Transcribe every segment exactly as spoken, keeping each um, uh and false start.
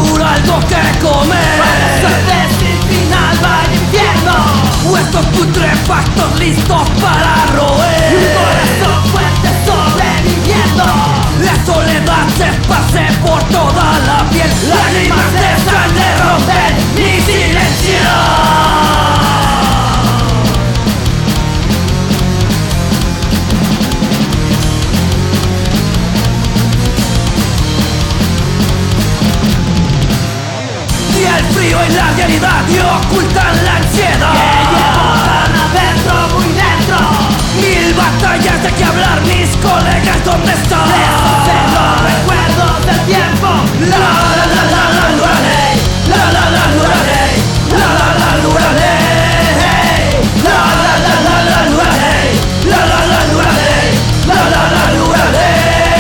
basura algo que comer. Suerte sin final va al infierno. Huesos putrefactos listos para roer. Y un corazón fuerte sobreviviendo. La soledad se esparce por toda la piel. Lágrimas de sangre rompen mi silencio. Y el frío y la realidad y ocultan la ansiedad Que llevo tan adentro, muy dentro. Mil batallas de que hablar, mis colegas, ¿dónde están? De los recuerdos del tiempo. La la la la la lura ley, la la la lura ley, la la la lura ley, la la la la la lura ley, la la la lura ley, la la la lura ley.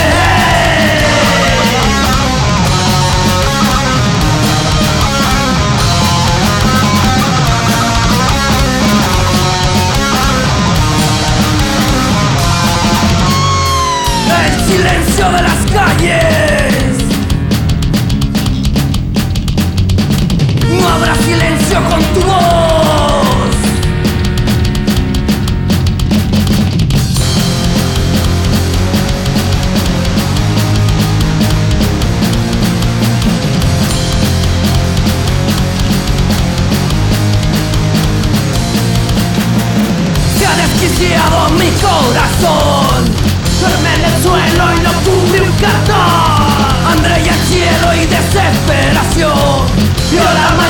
El silencio de las calles. No habrá silencio con tu voz. Se ha desquiciado mi corazón. Duerme en el suelo y lo cubre un cartón. Hambre y el cielo y desesperación. Vio la